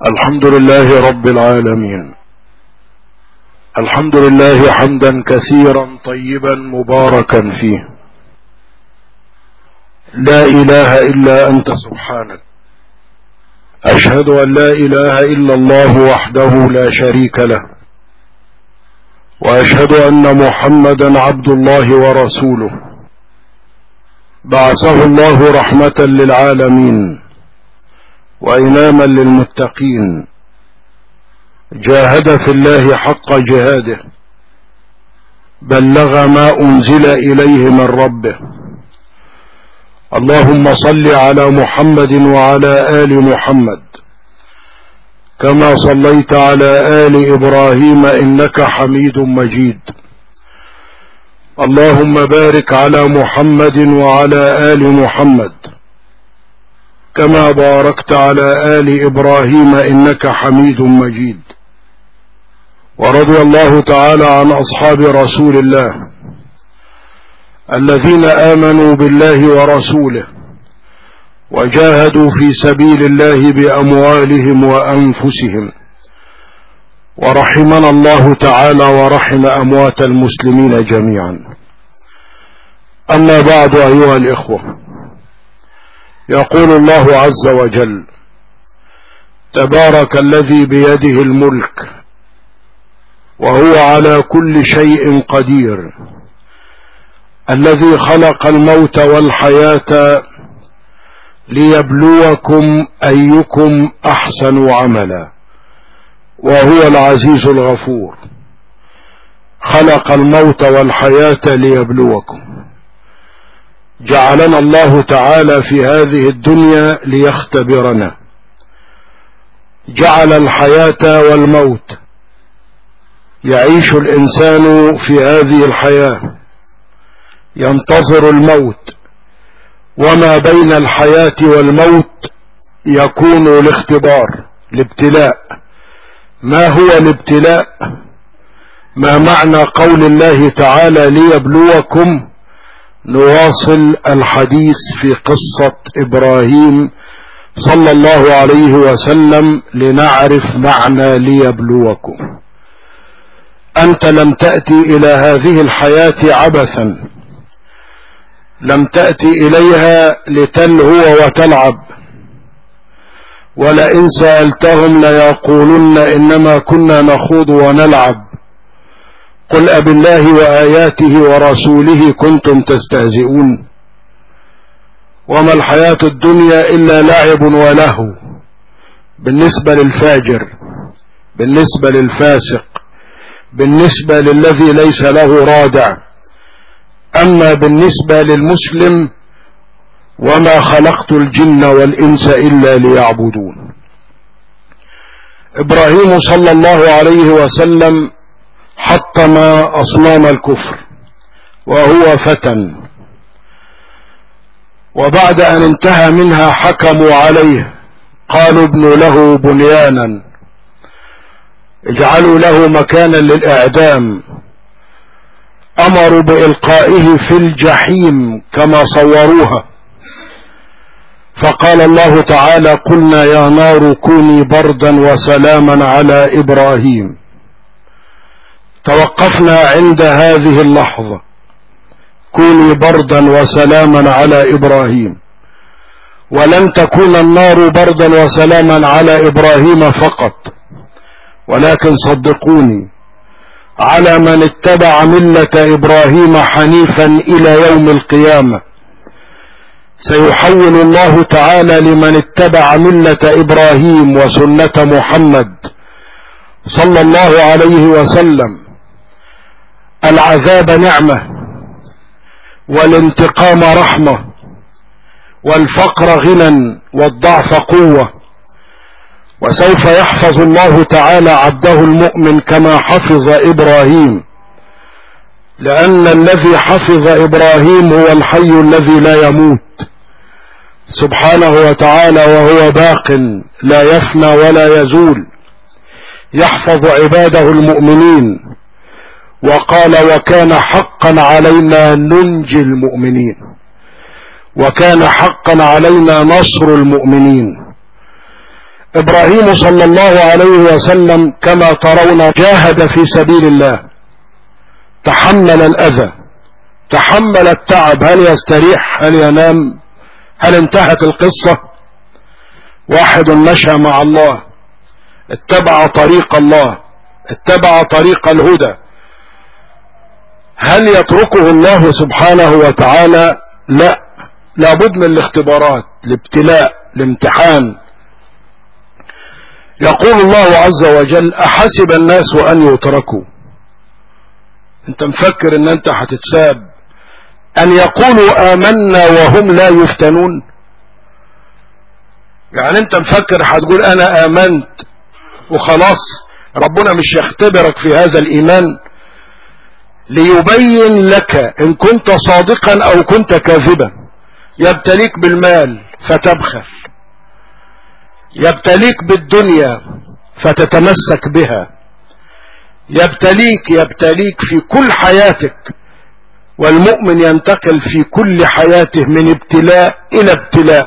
الحمد لله رب العالمين. الحمد لله حمدا كثيرا طيبا مباركا فيه. لا إله إلا أنت سبحانك. أشهد أن لا إله إلا الله وحده لا شريك له، وأشهد أن محمدا عبد الله ورسوله، بعثه الله رحمة للعالمين وإماما للمتقين، جاهد في الله حق جهاده، بلغ ما أنزل إليه من ربه. اللهم صل على محمد وعلى آل محمد كما صليت على آل إبراهيم إنك حميد مجيد. اللهم بارك على محمد وعلى آل محمد كما باركت على آل إبراهيم إنك حميد مجيد. ورضي الله تعالى عن أصحاب رسول الله الذين آمنوا بالله ورسوله وجاهدوا في سبيل الله بأموالهم وأنفسهم، ورحمنا الله تعالى ورحم أموات المسلمين جميعا. أما بعد، أيها الإخوة، يقول الله عز وجل: تبارك الذي بيده الملك وهو على كل شيء قدير، الذي خلق الموت والحياة ليبلوكم أيكم أحسن عملا وهو العزيز الغفور. خلق الموت والحياة ليبلوكم. جعلنا الله تعالى في هذه الدنيا ليختبرنا، جعل الحياة والموت. يعيش الإنسان في هذه الحياة ينتظر الموت، وما بين الحياة والموت يكون الاختبار، الابتلاء. ما هو الابتلاء؟ ما معنى قول الله تعالى ليبلوكم؟ نواصل الحديث في قصة إبراهيم صلى الله عليه وسلم لنعرف معنى ليبلوكم. أنت لم تأتي إلى هذه الحياة عبثا، لم تأتي إليها لتلهو وتلعب، ولئن سألتهم ليقولن إنما كنا نخوض ونلعب، قل أبالله وآياته ورسوله كنتم تستهزئون. وما الحياة الدنيا إلا لعب ولهو بالنسبة للفاجر، بالنسبة للفاسق، بالنسبة للذي ليس له رادع. أما بالنسبة للمسلم: وما خلقت الجن والإنس إلا ليعبدون. إبراهيم صلى الله عليه وسلم حطم أصنام الكفر وهو فتى، وبعد أن انتهى منها حكموا عليه، قالوا ابنوا له بنيانا، اجعلوا له مكانا للإعدام، أمروا بإلقائه في الجحيم كما صوروها. فقال الله تعالى: قلنا يا نار كوني بردا وسلاما على إبراهيم. توقفنا عند هذه اللحظة، كوني بردا وسلاما على إبراهيم. ولن تكون النار بردا وسلاما على إبراهيم فقط، ولكن صدقوني، على من اتبع ملة إبراهيم حنيفا إلى يوم القيامة. سيحول الله تعالى لمن اتبع ملة إبراهيم وسنة محمد صلى الله عليه وسلم العذاب نعمة، والانتقام رحمة، والفقر غنى، والضعف قوة. وسوف يحفظ الله تعالى عبده المؤمن كما حفظ إبراهيم، لأن الذي حفظ إبراهيم هو الحي الذي لا يموت سبحانه وتعالى، وهو باق لا يفنى ولا يزول، يحفظ عباده المؤمنين. وقال: وكان حقا علينا ننجي المؤمنين، وكان حقا علينا نصر المؤمنين. إبراهيم صلى الله عليه وسلم كما ترون جاهد في سبيل الله، تحمل الأذى، تحمل التعب. هل يستريح؟ هل ينام؟ هل انتهت القصة؟ واحد مشى مع الله، اتبع طريق الله، اتبع طريق الهدى، هل يتركه الله سبحانه وتعالى؟ لا، لابد من الاختبارات، الابتلاء، الامتحان. يقول الله عز وجل: أحسب الناس أن يتركوا. انت مفكر ان انت هتتساب أن يقولوا آمنا وهم لا يفتنون؟ يعني انت مفكر هتقول أنا آمنت وخلاص ربنا مش يختبرك في هذا الإيمان ليبين لك إن كنت صادقا أو كنت كاذبا؟ يبتليك بالمال فتبخل، يبتليك بالدنيا فتتمسك بها، يبتليك في كل حياتك. والمؤمن ينتقل في كل حياته من ابتلاء إلى ابتلاء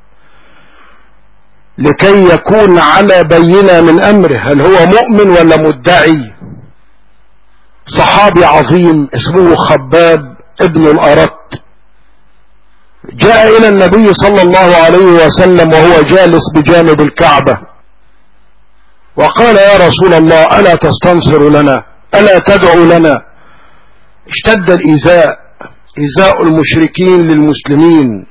لكي يكون على بينة من أمره، هل هو مؤمن ولا مدعي. صحابي عظيم اسمه خباب ابن الأرت جاء إلى النبي صلى الله عليه وسلم وهو جالس بجانب الكعبة وقال: يا رسول الله، ألا تستنصر لنا؟ ألا تدعو لنا؟ اشتد الإيذاء، إيذاء المشركين للمسلمين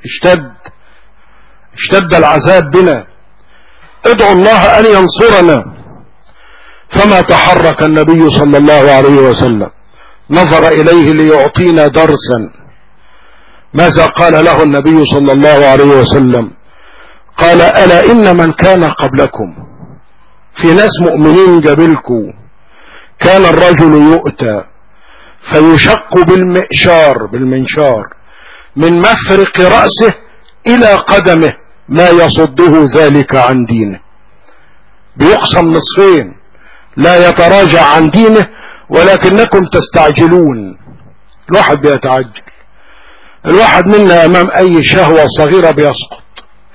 اشتد العذاب بنا، ادعو الله أن ينصرنا. فما تحرك النبي صلى الله عليه وسلم، نظر إليه ليعطينا درسا. ماذا قال له النبي صلى الله عليه وسلم؟ قال: ألا إن من كان قبلكم، في ناس مؤمنين قبلكم، كان الرجل يؤتى فيشق بالمنشار من مفرق رأسه إلى قدمه ما يصده ذلك عن دينه. بيقسم نصفين، لا يتراجع عن دينه ولكنكم تستعجلون. الواحد بيتعجل، الواحد منا أمام أي شهوة صغيرة بيسقط،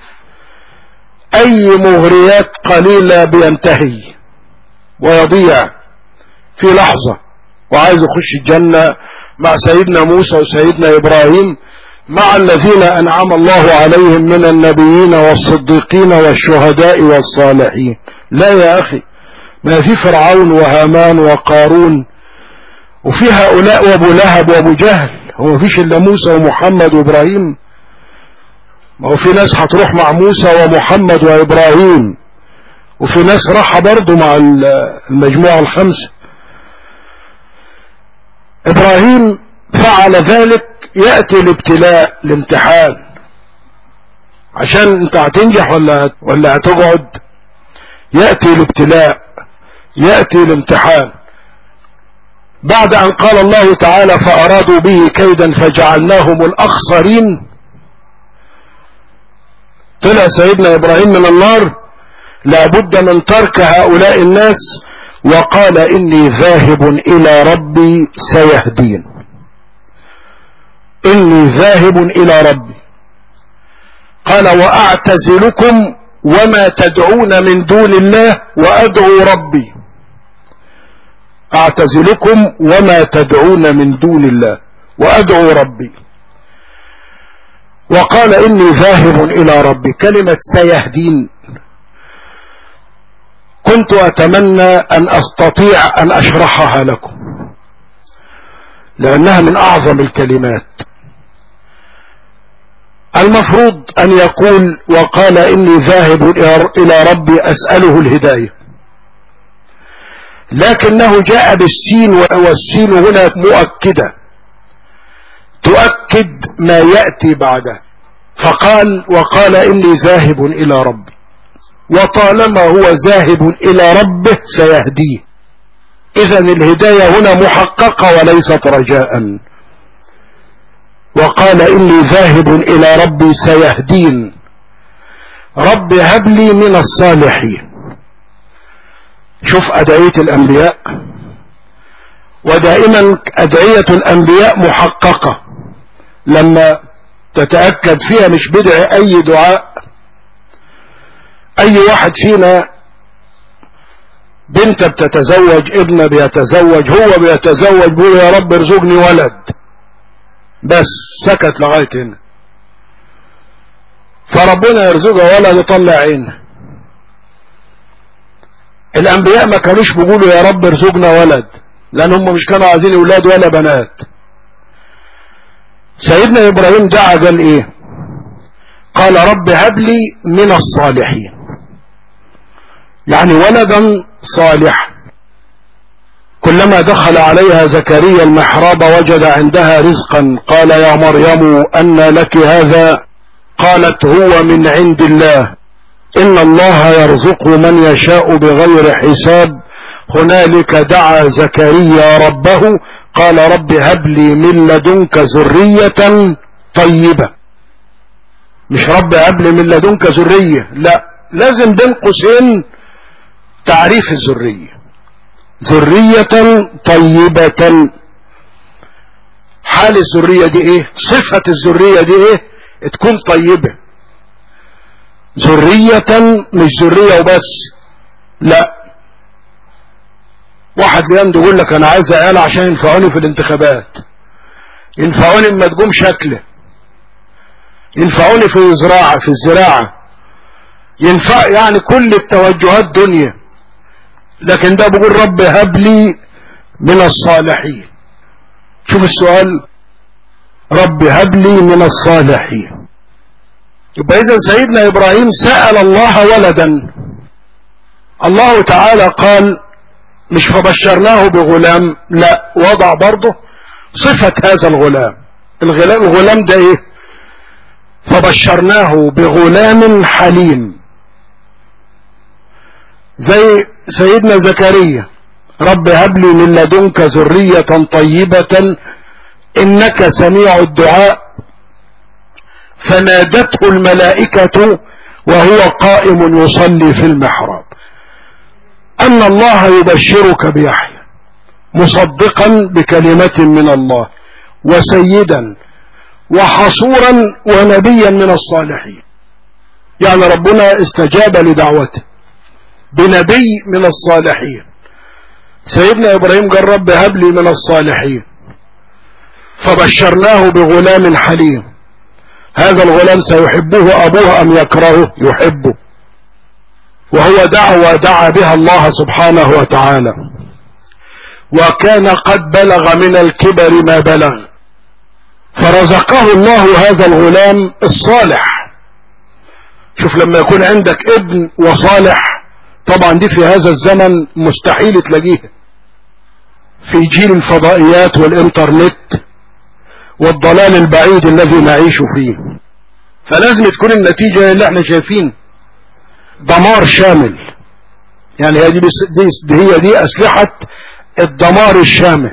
أي مغريات قليلة بينتهي ويضيع في لحظة، وعايز يخش الجنة مع سيدنا موسى وسيدنا إبراهيم، مع الذين أنعم الله عليهم من النبيين والصديقين والشهداء والصالحين. لا يا أخي، ما في فرعون وهامان وقارون وفي هؤلاء وابو لهب وابو جهل، هو ما فيش إلا موسى ومحمد وإبراهيم؟ ما هو في ناس هتروح مع موسى ومحمد وإبراهيم، وفي ناس راح برضو مع المجموعة الخمسة. إبراهيم فعل ذلك. يأتي الابتلاء، الامتحان، عشان انت هتنجح ولا هتقعد. يأتي الابتلاء، يأتي الامتحان. بعد أن قال الله تعالى: فأرادوا به كيدا فجعلناهم الأخسرين، طلع سيدنا إبراهيم من النار، لابد من ترك هؤلاء الناس، وقال: إني ذاهب إلى ربي سيهدين. إني ذاهب إلى ربي. قال: وأعتزلكم وما تدعون من دون الله وأدعو ربي. أعتزلكم وما تدعون من دون الله وأدعو ربي. وقال: إني ذاهب إلى ربي. كلمة سيهدين كنت أتمنى أن أستطيع أن أشرحها لكم، لأنها من أعظم الكلمات. المفروض أن يقول: وقال إني ذاهب إلى ربي أسأله الهداية، لكنه جاء بالسين، والسين هنا مؤكدة تؤكد ما يأتي بعده، فقال: وقال إني ذاهب إلى ربي. وطالما هو ذاهب إلى ربه سيهديه، إذن الهداية هنا محققة وليست رجاء. وقال: إني ذاهب إلى ربي سيهدين، رب هب لي من الصالحين. شوف أدعية الأنبياء، ودائما أدعية الأنبياء محققة لما تتأكد فيها، مش بدع أي دعاء. اي واحد فينا بنت بتتزوج، ابن بيتزوج، هو بيتزوج، بيقول يا رب ارزقني ولد، بس سكت لغاية هنا. فربنا يرزقه ولد يطلع عينه. الانبياء ما كانوش بيقولوا يا رب ارزقنا ولد، لان هم مش كانوا عايزين اولاد ولا بنات. سيدنا ابراهيم دعا قال ايه؟ قال رب هب لي من الصالحين، يعني ولدا صالحا. كلما دخل عليها زكريا المحراب وجد عندها رزقا، قال يا مريم أن لك هذا؟ قالت هو من عند الله، إن الله يرزق من يشاء بغير حساب. هنالك دعا زكريا ربه قال رب هب لي من لدنك ذرية طيبة. مش رب هب لي من لدنك ذرية، لا، لازم بين قوسين تعريف الذرية. ذرية طيبة، حال الذرية دي ايه؟ صفة الذرية دي ايه؟ تكون طيبة. ذرية مش ذرية وبس، لا. واحد جاي يقول لك انا عايز عيال عشان ينفعوني في الانتخابات، ينفعوني اما تقوم شكله، ينفعوني في الزراعة، ينفع يعني كل التوجهات دنيا. لكن ده بيقول رب هب لي من الصالحين. شوف السؤال، رب هب لي من الصالحين. يبقى اذا سيدنا ابراهيم سأل الله ولدا. الله تعالى قال مش فبشرناه بغلام، لا، وضع برضه صفة هذا الغلام. الغلام ده ايه؟ فبشرناه بغلام حليم. زي سيدنا زكريا رب هب لي من لدنك ذرية طيبة إنك سميع الدعاء، فنادته الملائكة وهو قائم يصلي في المحراب أن الله يبشرك بيحيى مصدقا بكلمة من الله وسيدا وحصورا ونبيا من الصالحين. يعني ربنا استجاب لدعوته بنبي من الصالحين. سيدنا إبراهيم قال رب هب لي من الصالحين، فبشرناه بغلام حليم. هذا الغلام سيحبه أبوه أم يكرهه؟ يحبه. وهو دعا بها الله سبحانه وتعالى، وكان قد بلغ من الكبر ما بلغ، فرزقه الله هذا الغلام الصالح. شوف لما يكون عندك ابن وصالح، طبعا دي في هذا الزمن مستحيل تلاقيها في جيل الفضائيات والانترنت والضلال البعيد الذي نعيش فيه. فلازم تكون النتيجة اللي احنا شايفين دمار شامل. يعني هي دي أسلحة الدمار الشامل.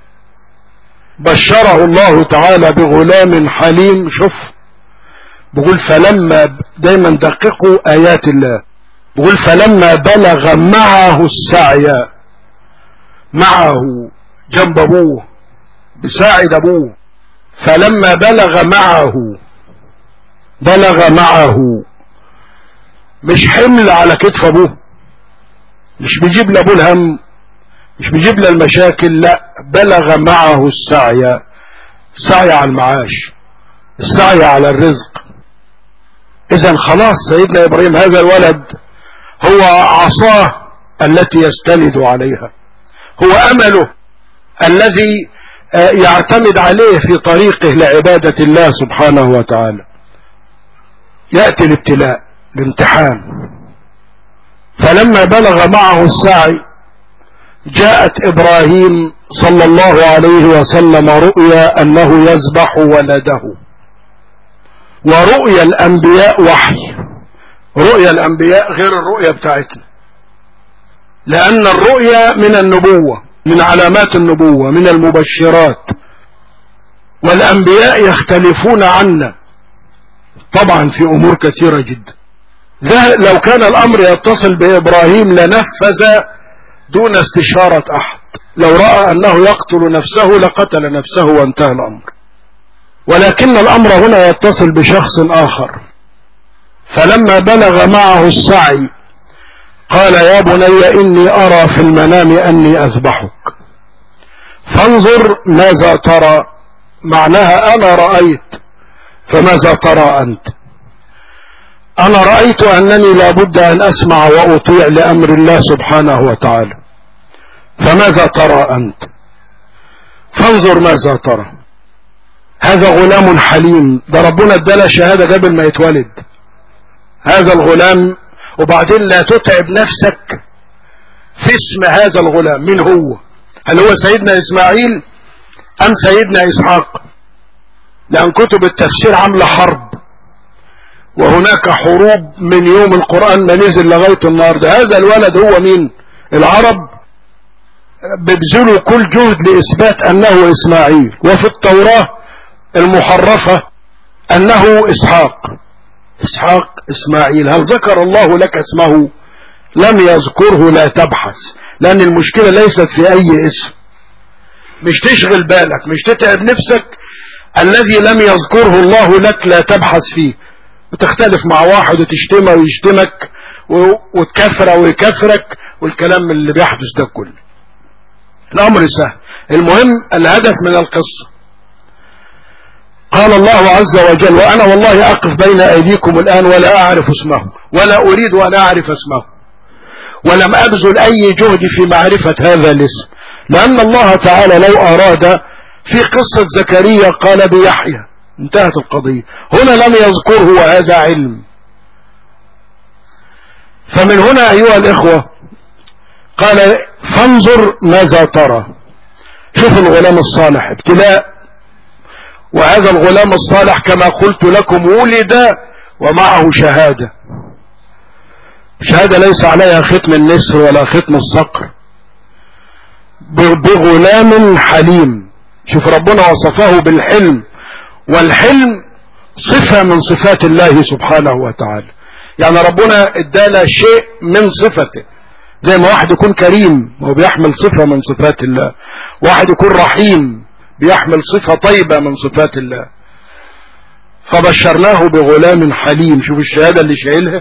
بشره الله تعالى بغلام حليم. شوف بقول فلما، دايما دققوا آيات الله، بقول فلما بلغ معه السعي، معه جنب ابوه بساعد ابوه. فلما بلغ معه مش حمل على كتف ابوه، مش بيجيب لابوه الهم، مش بيجيب له المشاكل، لا، بلغ معه السعي. السعي على المعاش، السعي على الرزق. اذا خلاص سيدنا ابراهيم هذا الولد هو عصاه التي يستند عليها، هو امله الذي يعتمد عليه في طريقه لعبادة الله سبحانه وتعالى. يأتي الابتلاء، الامتحان. فلما بلغ معه السعي جاءت إبراهيم صلى الله عليه وسلم رؤيا أنه يذبح ولده. ورؤيا الأنبياء وحي. رؤيا الأنبياء غير الرؤيا بتاعتنا، لأن الرؤيا من النبوة، من علامات النبوة، من المبشرات. والأنبياء يختلفون عنا طبعا في أمور كثيرة جدا. لو كان الأمر يتصل بإبراهيم لنفذ دون استشارة أحد. لو رأى أنه يقتل نفسه لقتل نفسه وانتهى الأمر. ولكن الأمر هنا يتصل بشخص آخر، فلما بلغ معه السعي قال يا بني إني أرى في المنام أني أذبحك فانظر ماذا ترى، معناها أنا رأيت فماذا ترى أنت؟ أنا رأيت أنني لابد أن أسمع وأطيع لأمر الله سبحانه وتعالى، فماذا ترى أنت؟ فانظر ماذا ترى. هذا غلام حليم، ده ربنا اداله شهادة قبل ما يتولد هذا الغلام. وبعدين لا تتعب نفسك في اسم هذا الغلام، من هو؟ هل هو سيدنا إسماعيل أم سيدنا إسحاق؟ لأن كتب التفسير عاملة حرب، وهناك حروب من يوم القرآن ما نزل لغاية النهاردة. هذا الولد هو مين؟ العرب بيبذلوا كل جهد لإثبات أنه إسماعيل، وفي التوراة المحرفة أنه إسحاق إسماعيل. هل ذكر الله لك اسمه؟ لم يذكره. لا تبحث، لأن المشكلة ليست في أي اسم. مش تشغل بالك، مش تتعب نفسك. الذي لم يذكره الله لك لا تبحث فيه. وتختلف مع واحد وتشتمه ويشتمك وتكفره ويكفرك والكلام اللي بيحدث ده كله. الأمر سهل. المهم الهدف من القصة. قال الله عز وجل وأنا والله أقف بين أيديكم الآن ولا أعرف اسمه ولا أريد أن أعرف اسمه، ولم أبذل أي جهد في معرفة هذا الاسم، لأن الله تعالى لو أراد في قصة زكريا قال بيحيى، انتهت القضية. هنا لم يذكره وهذا علم. فمن هنا أيها الإخوة قال فانظر ماذا ترى. شوف الغلام الصالح ابتلاء، وهذا الغلام الصالح كما قلت لكم ولد ومعه شهادة ليس عليها ختم النسر ولا ختم الصقر، بغلام حليم. شوف ربنا وصفه بالحلم، والحلم صفة من صفات الله سبحانه وتعالى. يعني ربنا ادانا شيء من صفته، زي ما واحد يكون كريم هو بيحمل صفة من صفات الله، واحد يكون رحيم بيحمل صفة طيبة من صفات الله. فبشرناه بغلام حليم. شوف الشهادة اللي شايلها.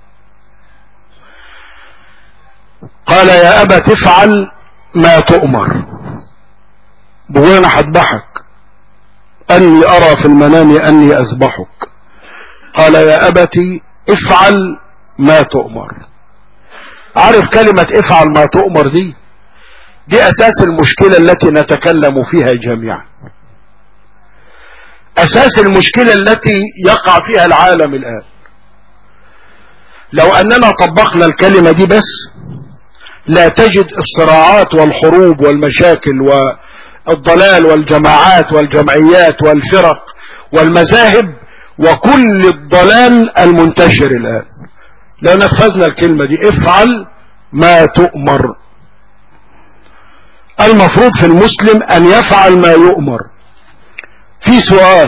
قال يا أبا تفعل ما تؤمر. بقول أنا هذبحك، أني أرى في المنام أني أذبحك. قال يا أبتي افعل ما تؤمر. عارف كلمة افعل ما تؤمر دي أساس المشكلة التي نتكلم فيها جميعا، أساس المشكلة التي يقع فيها العالم الآن. لو أننا طبقنا الكلمة دي بس لا تجد الصراعات والحروب والمشاكل والضلال والجماعات والجمعيات والفرق والمذاهب وكل الضلال المنتشر الآن. لو نفذنا الكلمة دي افعل ما تؤمر. المفروض في المسلم أن يفعل ما يؤمر. في سؤال،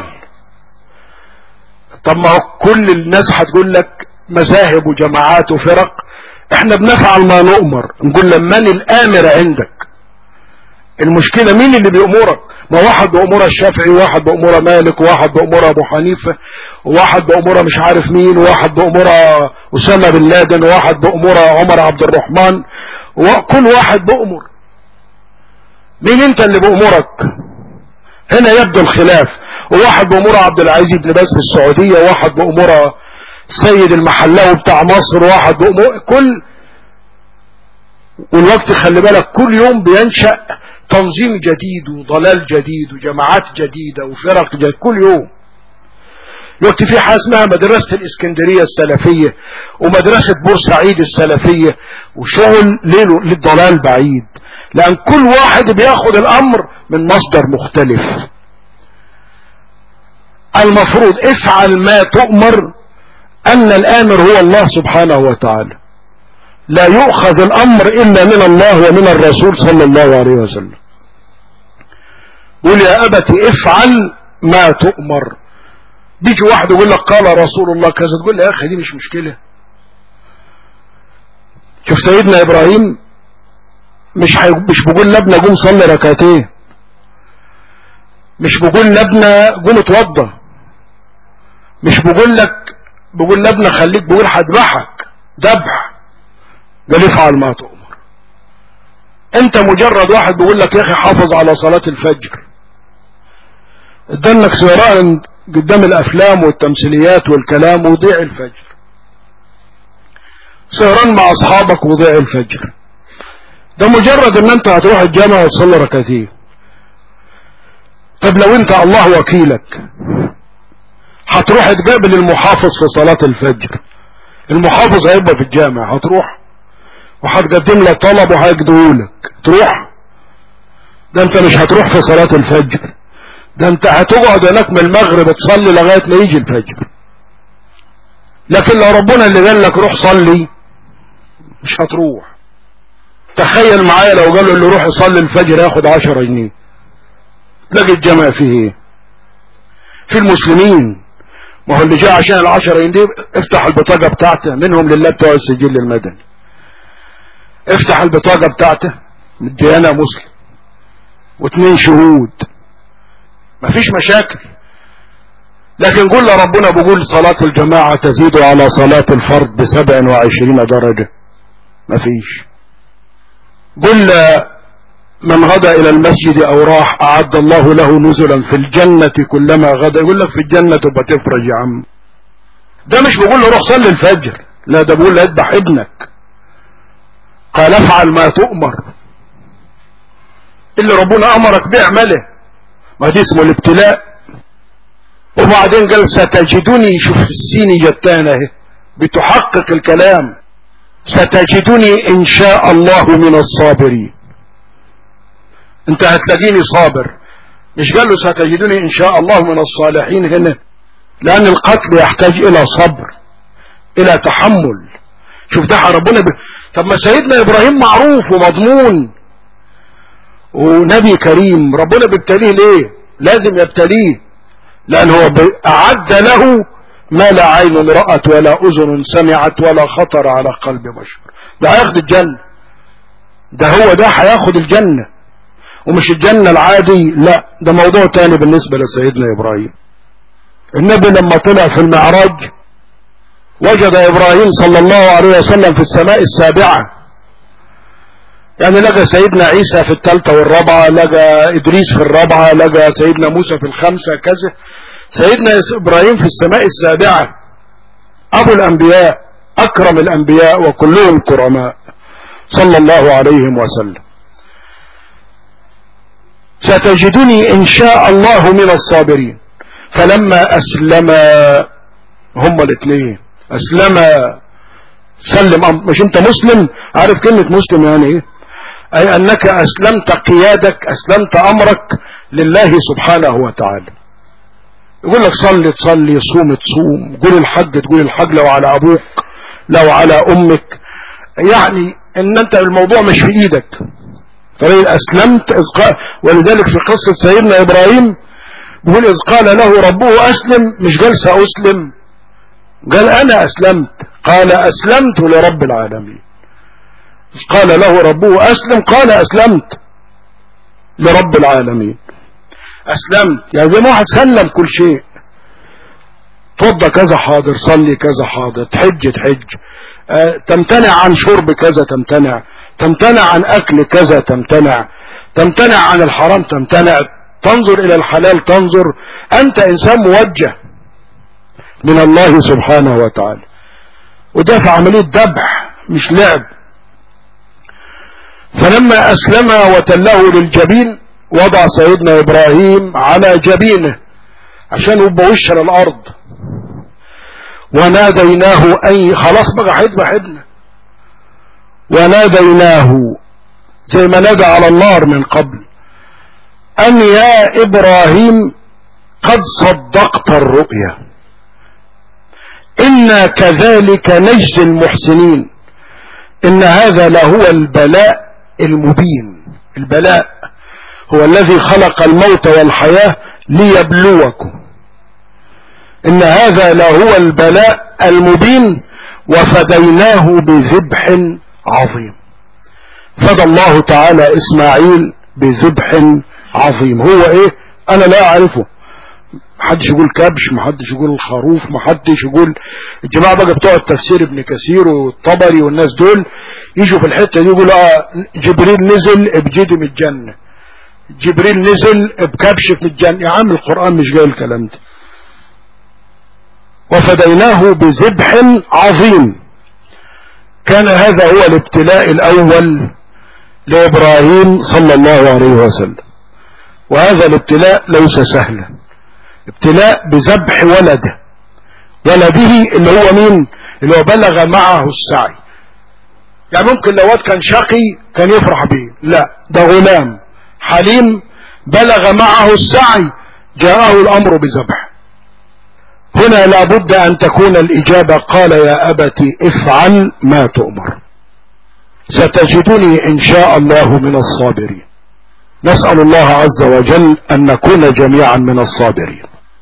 طب ما كل الناس هتقول لك مذاهب وجماعات وفرق، احنا بنفعل ما نؤمر. نقول لمن الآمر عندك؟ المشكلة مين اللي بيأمرك؟ ما واحد بأمره الشافعي، وواحد بأمره مالك، وواحد بأمره أبو حنيفة، وواحد بأمره مش عارف مين، وواحد بأمره أسامة بن لادن، وواحد بأمره عمر عبد الرحمن، وكل واحد بأمر. مين انت اللي بأمرك؟ هنا يبدو الخلاف. وواحد بأمره عبد العزيز بن باز بالسعودية، وواحد بأمره سيد المحلاوي بتاع مصر، وواحد بأمره كل. والوقت خلي بالك كل يوم بينشأ تنظيم جديد وضلال جديد وجماعات جديدة وفرق جديد كل يوم. الوقت في حاجة اسمها مدرسة الإسكندرية السلفية ومدرسة بورسعيد السلفية، وشغل ليله للضلال بعيد، لأن كل واحد بياخد الأمر من مصدر مختلف. المفروض افعل ما تؤمر، أن الآمر هو الله سبحانه وتعالى، لا يؤخذ الأمر إلا من الله ومن الرسول صلى الله عليه وسلم. قل يا أبت افعل ما تؤمر. بيجي واحد يقول لك قال رسول الله كذا، تقول لي يا أخي دي مش مشكلة. شوف سيدنا إبراهيم مش بيقول لابنه قوم صلي ركعتين، مش بيقول لابنه قوم اتوضى، مش بيقول لك بيقول لابنه خليك، بيقول هذبحك ذبح. قال افعل ما تؤمر. انت مجرد واحد بيقول لك يا اخي حافظ على صلاة الفجر، ادانك سيران قدام الافلام والتمثيليات والكلام وضيع الفجر، سيران مع اصحابك وضيع الفجر. ده مجرد ان انت هتروح الجامع وتصلي ركعتين. طب لو انت الله وكيلك هتروح تقابل المحافظ في صلاة الفجر، المحافظ هيبقى في الجامع، هتروح وهتقدم له طلب وهيقدرولك تروح؟ ده انت مش هتروح في صلاة الفجر، ده انت هتقعد هناك من المغرب تصلي لغاية ما يجي الفجر. لكن لو ربنا اللي قال لك روح صلي مش هتروح. تخيل معايا لو قالوا اللي روح يصلي الفجر ياخد 10 جنيه، تلاقي الجامع فيه ايه؟ في المسلمين. ما هو اللي جاء عشان ال10 جنيه افتح البطاقة بتاعته، منهم لله بتوع السجل المدني، افتح البطاقة بتاعته مديانا مسلم و2 شهود، مفيش مشاكل. لكن قول ربنا بيقول صلاة الجماعة تزيد على صلاة الفرد ب27 درجة، مفيش. قل من غدا الى المسجد او راح اعد الله له نزلا في الجنة كلما غدا. يقول لك في الجنة تبقى تفرج يا عم. ده مش بيقول له روح صلي الفجر، لا ده بيقول له اذبح ابنك. قال افعل ما تؤمر، اللي ربنا امرك باعمله، ما دي اسمه الابتلاء. وبعدين قال ستجدني، شوف السين جتانه اهي بتحقق الكلام، ستجدني ان شاء الله من الصابرين. انت هتلاقيني صابر، مش قال له ستجدني ان شاء الله من الصالحين هنا، لان القتل يحتاج الى صبر الى تحمل. شوف ده ربنا طب ما سيدنا ابراهيم معروف ومضمون ونبي كريم، ربنا بيبتليه ليه؟ لازم يبتليه، لان هو اعد له ما لا عين رأت ولا اذن سمعت ولا خطر على قلب بشر. ده هياخد الجنة، ده هو ده هياخد الجنة، ومش الجنة العادي، لا ده موضوع تاني بالنسبة لسيدنا ابراهيم. النبي لما طلع في المعراج وجد ابراهيم صلى الله عليه وسلم في السماء السابعة، يعني لقى سيدنا عيسى في الثالثة والرابعة، لقى ادريس في الرابعة، لقى سيدنا موسى في الخامسة كذا. سيدنا ابراهيم في السماء السابعة، ابو الانبياء اكرم الانبياء وكلهم كرماء صلى الله عليه وسلم. ستجدني ان شاء الله من الصابرين. فلما اسلم هما الاثنين، اسلم سلم، مش انت مسلم؟ عارف كلمة مسلم يعني ايه؟ اي انك اسلمت قيادك، اسلمت امرك لله سبحانه وتعالى. يقول لك صلي تصلي، صوم تصوم، قول الحج تقول الحج، لو على ابوك لو على امك، يعني ان انت الموضوع مش في ايدك. طيب اسلمت ولذلك في قصة سيدنا ابراهيم بيقول اذ قال له ربه اسلم، مش قال ساسلم، قال انا اسلمت، قال اسلمت لرب العالمين. قال له ربه اسلم، قال اسلمت لرب العالمين. اسلمت يعني زي ما واحد سلم كل شيء، توضى كذا حاضر، صلي كذا حاضر، تحج تحج، تمتنع عن شرب كذا تمتنع عن اكل كذا تمتنع عن الحرام تمتنع، تنظر الى الحلال تنظر. انت انسان موجه من الله سبحانه وتعالى، وده في عملية ذبح مش لعب. فلما اسلم وتله للجبين وضع سيدنا ابراهيم على جبينه عشان يبقى وش للارض، وناديناه اي خلاص بقى هيذبح ابنه، وناديناه زي ما نادى على النار من قبل ان يا ابراهيم قد صدقت الرؤيا إنا كذلك نجزي المحسنين. إن هذا لهو البلاء المبين. البلاء هو الذي خلق الموت والحياة ليبلوكم. إن هذا لهو البلاء المبين وفديناه بذبح عظيم. فدى الله تعالى إسماعيل بذبح عظيم. هو إيه؟ أنا لا أعرفه، محدش يقول كبش، محدش يقول خروف، محدش يقول. الجماعة بقى بتوع التفسير ابن كثير والطبري والناس دول يجوا في الحتة دي يقولوا جبريل نزل بجدي من الجنة، جبريل نزل بكبش في الجنة. يا عم القرآن مش جاي الكلام ده. وفديناه بذبح عظيم. كان هذا هو الابتلاء الأول لإبراهيم صلى الله عليه وسلم، وهذا الابتلاء ليس سهلا. ابتلاء بذبح ولده اللي هو مين؟ اللي هو بلغ معه السعي. يعني ممكن لو واد كان شقي كان يفرح به، لا، ده غلام حليم بلغ معه السعي جاءه الأمر بذبح. هنا لابد أن تكون الإجابة قال يا أبت افعل ما تؤمر ستجدني إن شاء الله من الصابرين. نسأل الله عز وجل أن نكون جميعا من الصابرين.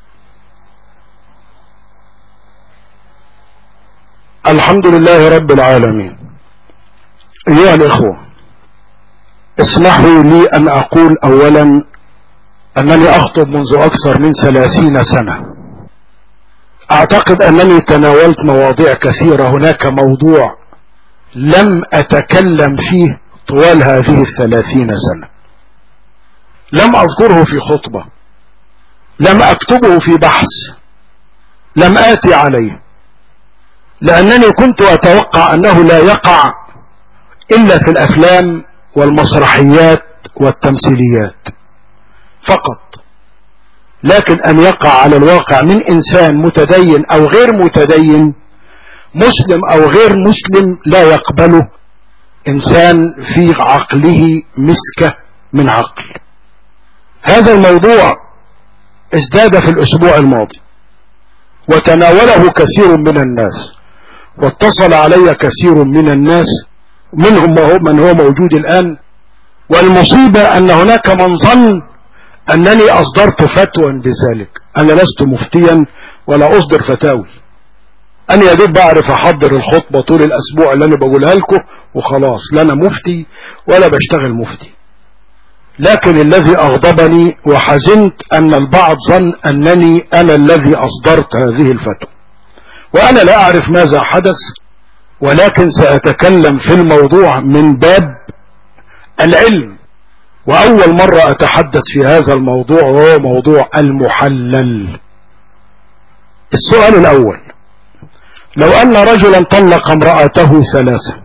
الحمد لله رب العالمين. أيها الإخوة، اسمحوا لي أن أقول أولا أنني أخطب منذ أكثر من 30 سنة. أعتقد أنني تناولت مواضيع كثيرة. هناك موضوع لم أتكلم فيه طوال هذه 30 سنة، لم أذكره في خطبة، لم أكتبه في بحث، لم آتي عليه، لأنني كنت أتوقع أنه لا يقع إلا في الأفلام والمسرحيات والتمثيليات فقط، لكن أن يقع على الواقع من إنسان متدين أو غير متدين، مسلم أو غير مسلم، لا يقبله إنسان في عقله مسكة من عقل. هذا الموضوع ازداد في الأسبوع الماضي وتناوله كثير من الناس، واتصل علي كثير من الناس، منهم من هو موجود الآن. والمصيبة أن هناك من ظن أنني أصدرت فتوى بذلك. أنا لست مفتيا ولا أصدر فتاوي، أنا يدوب بعرف أحضر الخطبة طول الأسبوع اللي أنا بقولها لكم وخلاص، لا أنا مفتي ولا بشتغل مفتي. لكن الذي أغضبني وحزنت أن البعض ظن أنني أنا الذي أصدرت هذه الفتوى، وأنا لا أعرف ماذا حدث، ولكن سأتكلم في الموضوع من باب العلم. وأول مرة أتحدث في هذا الموضوع وهو موضوع المحلل. السؤال الأول: لو أن رجلا طلق امرأته 3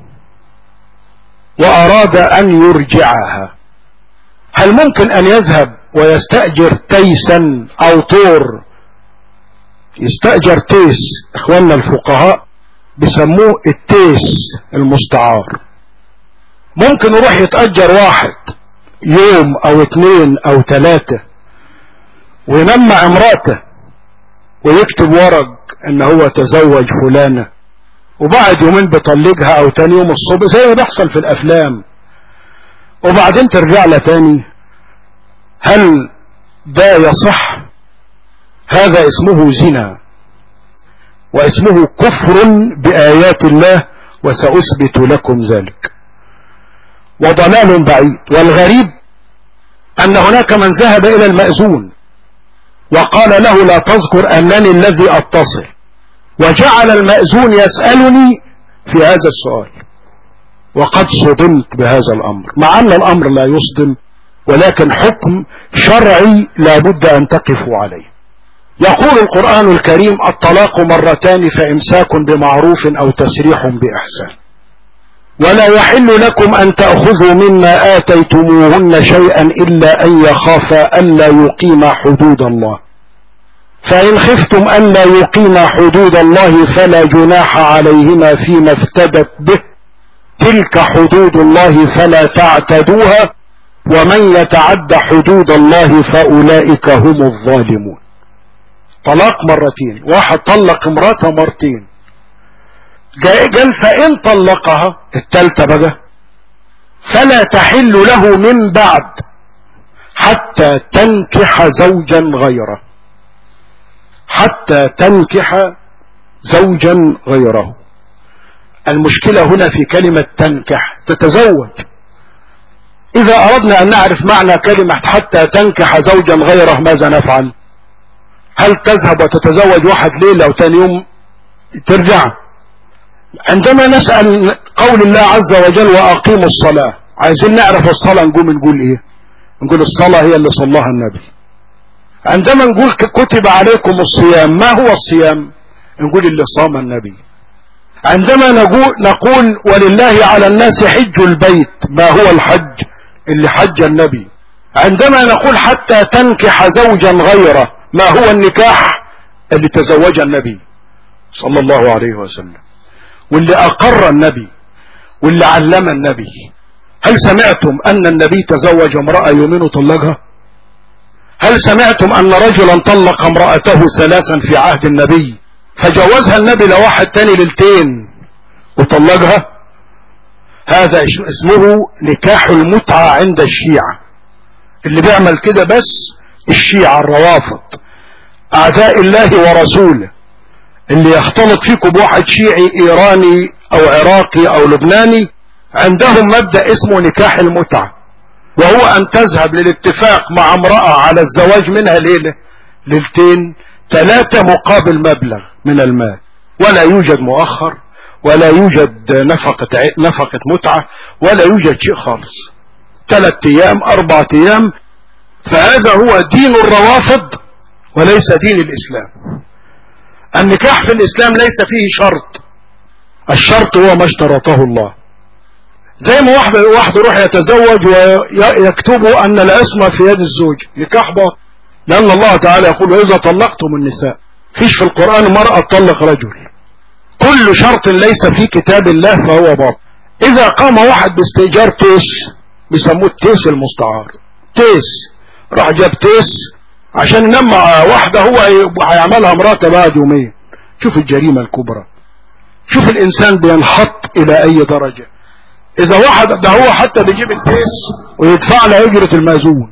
وأراد أن يرجعها، هل ممكن أن يذهب ويستأجر تيسا أو طور؟ يستأجر تيس، إخواننا الفقهاء بيسموه التيس المستعار. ممكن يروح يتأجر واحد يوم أو 2 أو 3 وينمع امرأته ويكتب ورق ان هو تزوج فلانة، وبعد يومين بيطلقها او تاني يوم الصبح زي ما بيحصل في الافلام، وبعدين ترجع له تاني. هل ده يصح؟ هذا اسمه زنا واسمه كفر بآيات الله، وسأثبت لكم ذلك، وضلال بعيد. والغريب ان هناك من ذهب الى المأذون وقال له لا تذكر أنني الذي أتصل، وجعل المأذون يسألني في هذا السؤال، وقد صدمت بهذا الأمر، مع أن الأمر لا يصدم، ولكن حكم شرعي لا بد أن تقفوا عليه. يقول القرآن الكريم: الطلاق 2 مرتان فإمساك بمعروف أو تسريح بإحسان، ولا يحل لكم أن تأخذوا مما آتيتموهن شيئا إلا أن يخافا ألا يقيما حدود الله، فإن خفتم ألا يقيما حدود الله فلا جناح عليهما فيما افتدت به، تلك حدود الله فلا تعتدوها، ومن يتعد حدود الله فأولئك هم الظالمون. طلاق 2 مرتين، واحد طلق امراته 2 مرتين، قال فإن طلقها 3 بقى فلا تحل له من بعد حتى تنكح زوجا غيره، حتى تنكح زوجا غيره. المشكلة هنا في كلمة تنكح، تتزوج. إذا أردنا أن نعرف معنى كلمة حتى تنكح زوجا غيره ماذا نفعل؟ هل تذهب وتتزوج واحد ليلة وتاني يوم ترجع؟ عندما نسأل قول الله عز وجل وأقيموا الصلاة، عايزين نعرف الصلاة نقول ايه؟ نقول الصلاة هي اللي صلاها النبي. عندما نقول كتب عليكم الصيام، ما هو الصيام؟ نقول اللي صام النبي. عندما نقول ولله على الناس حج البيت، ما هو الحج؟ اللي حج النبي. عندما نقول حتى تنكح زوجا غيره، ما هو النكاح؟ اللي تزوج النبي صلى الله عليه وسلم، واللي أقر النبي، واللي علم النبي. هل سمعتم أن النبي تزوج امرأة يومين وطلقها؟ هل سمعتم أن رجلا طلق امرأته 3 في عهد النبي فجوزها النبي لواحد تاني ليلتين وطلقها؟ هذا اسمه نكاح المتعة عند الشيعة. اللي بيعمل كده بس الشيعة الروافض أعداء الله ورسوله، اللي يختلط فيكم بواحد شيعي إيراني أو عراقي أو لبناني، عندهم مبدأ اسمه نكاح المتعة، وهو أن تذهب للاتفاق مع امرأة على الزواج منها ليلة ليلتين 3 مقابل مبلغ من المال، ولا يوجد مؤخر، ولا يوجد نفقة متعة، ولا يوجد شيء خالص. 3 أيام 4 أيام. فهذا هو دين الروافض وليس دين الإسلام. النكاح في الإسلام ليس فيه شرط، الشرط هو ما اشترطه الله. زي ما واحد يروح يتزوج ويكتبوا أن العصمة في يد الزوج، نكاح باطل، لأن الله تعالى يقول وإذا طلقتم النساء. فيش في القرآن مرأة تطلق رجل. كل شرط ليس في كتاب الله فهو باطل. إذا قام واحد باستئجار تيس، بيسموه التيس المستعار، تيس راح جاب تيس عشان ينام مع واحدة هو هيعملها مراته بعد يومين. شوف الجريمة الكبرى، شوف الإنسان بينحط إلى أي درجة. إذا واحد ده هو حتى بيجيب التيس ويدفع له أجرة المأذون،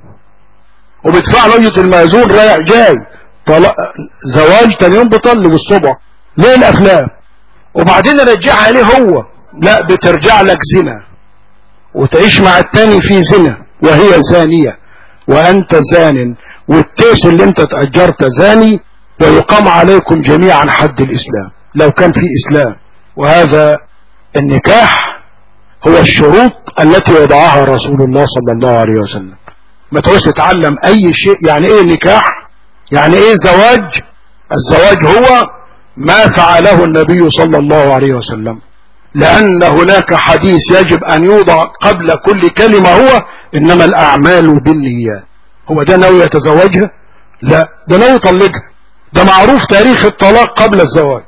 وبيدفع له أجرة المأذون رايح جاي، طلق زواج تاني يوم بطلق الصبح ليه الأفلام، وبعدين رجعها ليه هو؟ لا، بترجع لك زنا وتعيش مع التاني في زنا وهي زانية وأنت زان، والتيس اللي انت تأجرت زاني، ويقام عليكم جميعا حد الإسلام لو كان في إسلام. وهذا النكاح هو الشروط التي وضعها رسول الله صلى الله عليه وسلم. ما تعوز تتعلم أي شيء. يعني إيه نكاح؟ يعني إيه زواج؟ الزواج هو ما فعله النبي صلى الله عليه وسلم، لأن هناك حديث يجب أن يوضع قبل كل كلمة، هو إنما الأعمال بالنيات. هو ده ناوي يتزوجها؟ لا، ده ناوي يطلقها. ده معروف تاريخ الطلاق قبل الزواج.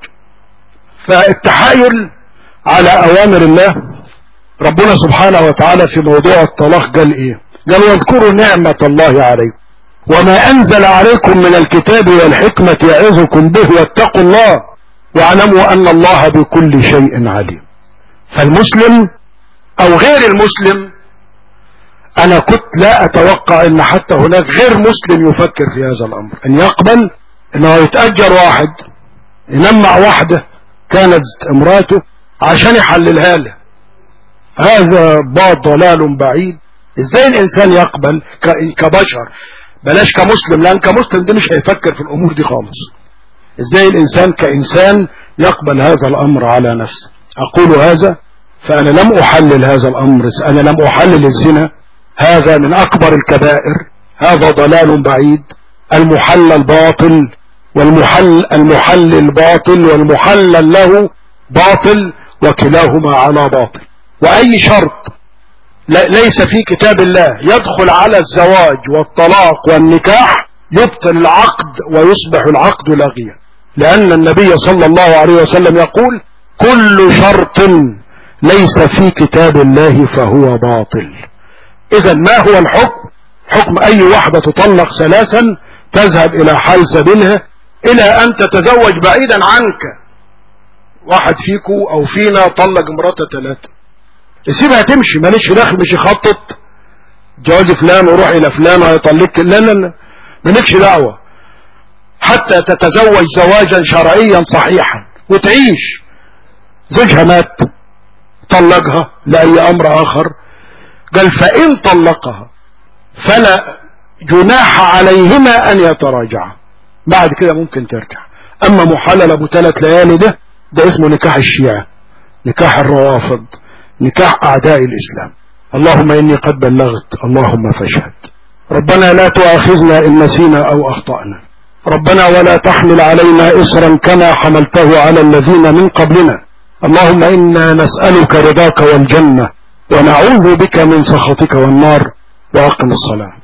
فالتحايل على أوامر الله، ربنا سبحانه وتعالى في موضوع الطلاق قال إيه؟ قال واذكروا نعمة الله عليكم وما أنزل عليكم من الكتاب والحكمة يعظكم به واتقوا الله واعلموا أن الله بكل شيء عليم. فالمسلم أو غير المسلم، أنا كنت لا أتوقع أن حتى هناك غير مسلم يفكر في هذا الأمر، أن يقبل أنه يتأجر واحد ينام مع واحدة كانت امراته عشان يحللها له. هذا ضلال بعيد. ازاي الإنسان يقبل كبشر، بلاش كمسلم، لأن كمسلم ده مش هيفكر في الأمور دي خالص. ازاي الإنسان كإنسان يقبل هذا الأمر على نفسه؟ أقول هذا فأنا لم أحلل هذا الأمر، أنا لم أحلل الزنا، هذا من أكبر الكبائر، هذا ضلال بعيد. المحلل باطل، المحلل باطل، والمحلل له باطل، وكلاهما على باطل. وأي شرط ليس في كتاب الله يدخل على الزواج والطلاق والنكاح يبطل العقد ويصبح العقد لاغيا، لأن النبي صلى الله عليه وسلم يقول كل شرط ليس في كتاب الله فهو باطل. إذا ما هو الحكم؟ حكم أي واحدة تطلق 3 تذهب إلى حال سبيلها إلى أن تتزوج بعيدا عنك. واحد فيكو أو فينا طلق امراته 3، يسيبها تمشي، ماليش دخل، مش يخطط جواز فلان وروح إلى فلان ويطلقك، لا لا لا، مالكش دعوة حتى تتزوج زواجا شرعيا صحيحا وتعيش. زوجها مات، طلقها لأي أمر آخر، قال فإن طلقها فلا جناح عليهما أن يتراجعا. بعد كده ممكن ترجع. اما محلل ابو 3 ليالي ده اسمه نكاح الشيعة، نكاح الروافض، نكاح اعداء الاسلام. اللهم اني قد بلغت، اللهم فاشهد. ربنا لا تؤاخذنا ان نسينا او اخطأنا، ربنا ولا تحمل علينا اصرا كما حملته على الذين من قبلنا. اللهم انا نسألك رضاك والجنة ونعوذ بك من سخطك والنار. واقم الصلاة.